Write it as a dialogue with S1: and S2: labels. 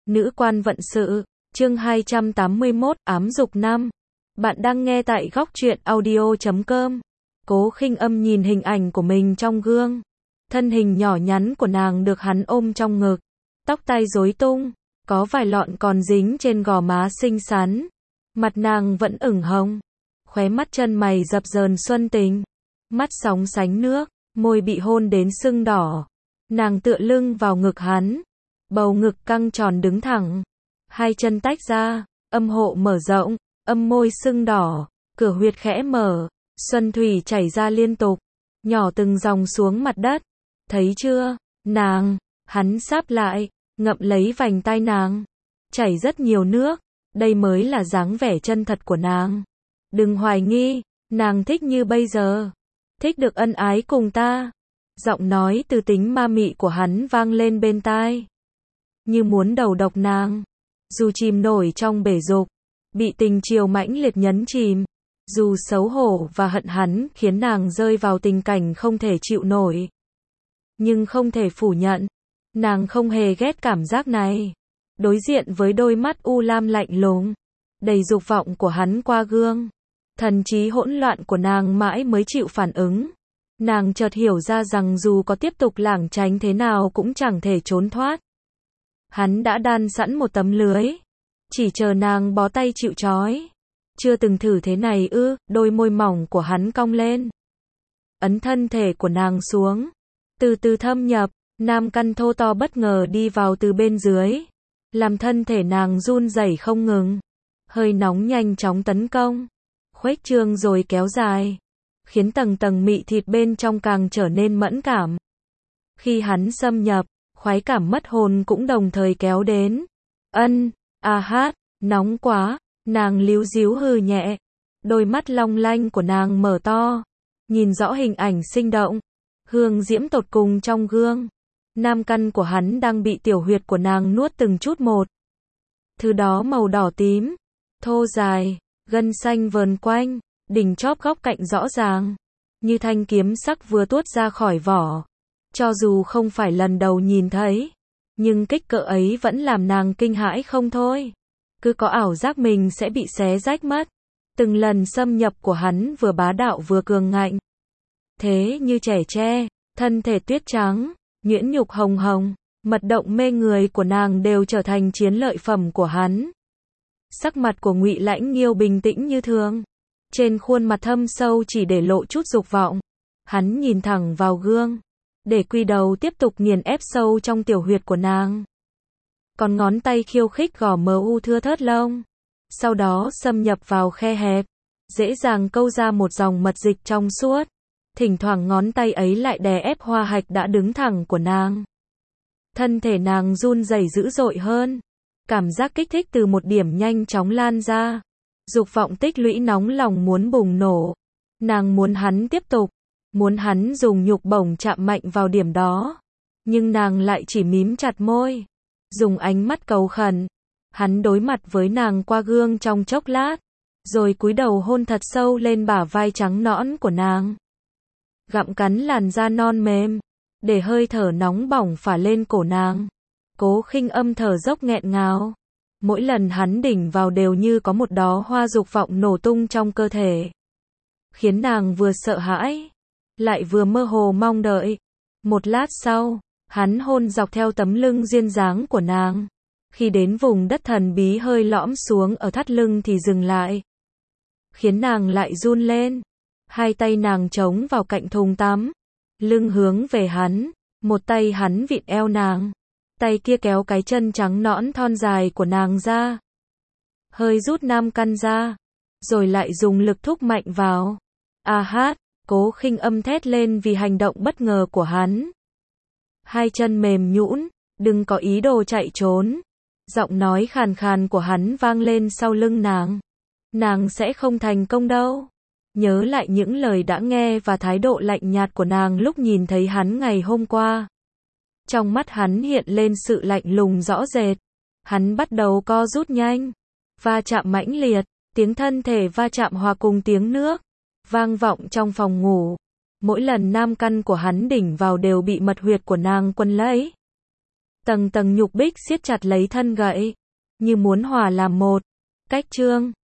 S1: Nữ quan vận sự, chương 281, ám dục năm. Bạn đang nghe tại góc truyện audio.com. Cố Khinh Âm nhìn hình ảnh của mình trong gương. Thân hình nhỏ nhắn của nàng được hắn ôm trong ngực. Tóc tai rối tung, có vài lọn còn dính trên gò má xinh xắn. Mặt nàng vẫn ửng hồng. Khóe mắt chân mày dập dờn xuân tình. Mắt sóng sánh nước, môi bị hôn đến sưng đỏ. Nàng tựa lưng vào ngực hắn. Bầu ngực căng tròn đứng thẳng. Hai chân tách ra, âm hộ mở rộng, âm môi sưng đỏ, cửa huyệt khẽ mở, xuân thủy chảy ra liên tục, nhỏ từng dòng xuống mặt đất. Thấy chưa, nàng, hắn sáp lại, ngậm lấy vành tai nàng. Chảy rất nhiều nước, đây mới là dáng vẻ chân thật của nàng. Đừng hoài nghi, nàng thích như bây giờ. Thích được ân ái cùng ta. Giọng nói từ tính ma mị của hắn vang lên bên tai. Như muốn đầu độc nàng. Dù chìm nổi trong bể dục, bị tình chiều mãnh liệt nhấn chìm, dù xấu hổ và hận hắn khiến nàng rơi vào tình cảnh không thể chịu nổi. Nhưng không thể phủ nhận, nàng không hề ghét cảm giác này. Đối diện với đôi mắt u lam lạnh lùng, đầy dục vọng của hắn qua gương, thần trí hỗn loạn của nàng mãi mới chịu phản ứng. Nàng chợt hiểu ra rằng dù có tiếp tục lảng tránh thế nào cũng chẳng thể trốn thoát. Hắn đã đan sẵn một tấm lưới, chỉ chờ nàng bó tay chịu trói. Chưa từng thử thế này ư? Đôi môi mỏng của hắn cong lên, ấn thân thể của nàng xuống, từ từ thâm nhập. Nam căn thô to bất ngờ đi vào từ bên dưới, làm thân thể nàng run rẩy không ngừng. Hơi nóng nhanh chóng tấn công, khuếch trương rồi kéo dài, khiến tầng tầng mị thịt bên trong càng trở nên mẫn cảm. Khi hắn xâm nhập, khoái cảm mất hồn cũng đồng thời kéo đến. Hát, nóng quá, nàng líu díu hừ nhẹ. Đôi mắt long lanh của nàng mở to, nhìn rõ hình ảnh sinh động, hương diễm tột cùng trong gương. Nam căn của hắn đang bị tiểu huyệt của nàng nuốt từng chút một. Thứ đó màu đỏ tím, thô dài, gân xanh vờn quanh, đỉnh chóp góc cạnh rõ ràng, như thanh kiếm sắc vừa tuốt ra khỏi vỏ. Cho dù không phải lần đầu nhìn thấy, nhưng kích cỡ ấy vẫn làm nàng kinh hãi không thôi. Cứ có ảo giác mình sẽ bị xé rách mất. Từng lần xâm nhập của hắn vừa bá đạo vừa cường ngạnh. Thế như trẻ tre, thân thể tuyết trắng, nhuyễn nhục hồng hồng, mật động mê người của nàng đều trở thành chiến lợi phẩm của hắn. Sắc mặt của Ngụy Lãnh Nghiêu bình tĩnh như thường, trên khuôn mặt thâm sâu chỉ để lộ chút dục vọng. Hắn nhìn thẳng vào gương, để quy đầu tiếp tục nghiền ép sâu trong tiểu huyệt của nàng. Còn ngón tay khiêu khích gò mờ u thưa thớt lông, sau đó xâm nhập vào khe hẹp, dễ dàng câu ra một dòng mật dịch trong suốt. Thỉnh thoảng ngón tay ấy lại đè ép hoa hạch đã đứng thẳng của nàng. Thân thể nàng run rẩy dữ dội hơn, cảm giác kích thích từ một điểm nhanh chóng lan ra. Dục vọng tích lũy nóng lòng muốn bùng nổ. Nàng muốn hắn tiếp tục, muốn hắn dùng nhục bổng chạm mạnh vào điểm đó. Nhưng nàng lại chỉ mím chặt môi, dùng ánh mắt cầu khẩn. Hắn đối mặt với nàng qua gương trong chốc lát, rồi cúi đầu hôn thật sâu lên bả vai trắng nõn của nàng. Gặm cắn làn da non mềm, để hơi thở nóng bỏng phả lên cổ nàng. Cố Khinh Âm thở dốc nghẹn ngào. Mỗi lần hắn đỉnh vào đều như có một đóa hoa dục vọng nổ tung trong cơ thể, khiến nàng vừa sợ hãi, lại vừa mơ hồ mong đợi. Một lát sau, hắn hôn dọc theo tấm lưng duyên dáng của nàng. Khi đến vùng đất thần bí hơi lõm xuống ở thắt lưng thì dừng lại, khiến nàng lại run lên. Hai tay nàng chống vào cạnh thùng tắm, lưng hướng về hắn, một tay hắn vịn eo nàng, tay kia kéo cái chân trắng nõn thon dài của nàng ra. Hơi rút nam căn ra, rồi lại dùng lực thúc mạnh vào. Hát, Cố Khinh Âm thét lên vì hành động bất ngờ của hắn. Hai chân mềm nhũn, đừng có ý đồ chạy trốn. Giọng nói khàn khàn của hắn vang lên sau lưng nàng. Nàng sẽ không thành công đâu. Nhớ lại những lời đã nghe và thái độ lạnh nhạt của nàng lúc nhìn thấy hắn ngày hôm qua. Trong mắt hắn hiện lên sự lạnh lùng rõ rệt. Hắn bắt đầu co rút nhanh, va chạm mãnh liệt, tiếng thân thể va chạm hòa cùng tiếng nước vang vọng trong phòng ngủ. Mỗi lần nam căn của hắn đỉnh vào đều bị mật huyệt của nàng quấn lấy. Tầng tầng nhục bích siết chặt lấy thân gậy, như muốn hòa làm một. Cách chương